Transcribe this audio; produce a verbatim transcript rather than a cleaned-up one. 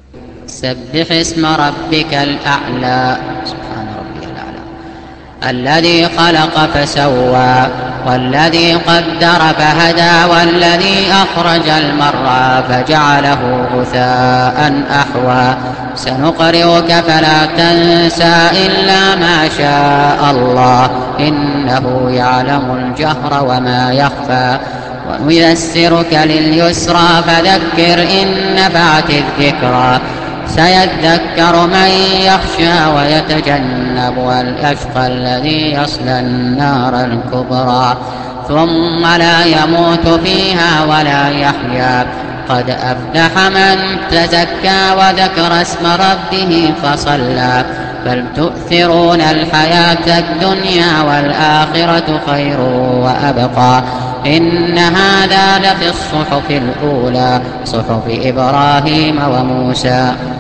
سبح اسم ربك الأعلى. سبحان ربي الأعلى. الذي خلق فسوى والذي قدر فهدى والذي أخرج المرعى فجعله غثاء أحوى سنقرئك فلا تنسى إلا ما شاء الله إنه يعلم الجهر وما يخفى ونيسرك لليسرى فذكر إن نفعت الذكرى سيذكر من يخشى ويتجنبها الأشقى الذي يصلى النار الكبرى ثم لا يموت فيها ولا يحيا قد أفلح من تزكى وذكر اسم ربه فصلى بل تؤثرون الحياة الدنيا والآخرة خير وأبقى إن هذا لفي الصحف الأولى صحف إبراهيم وموسى.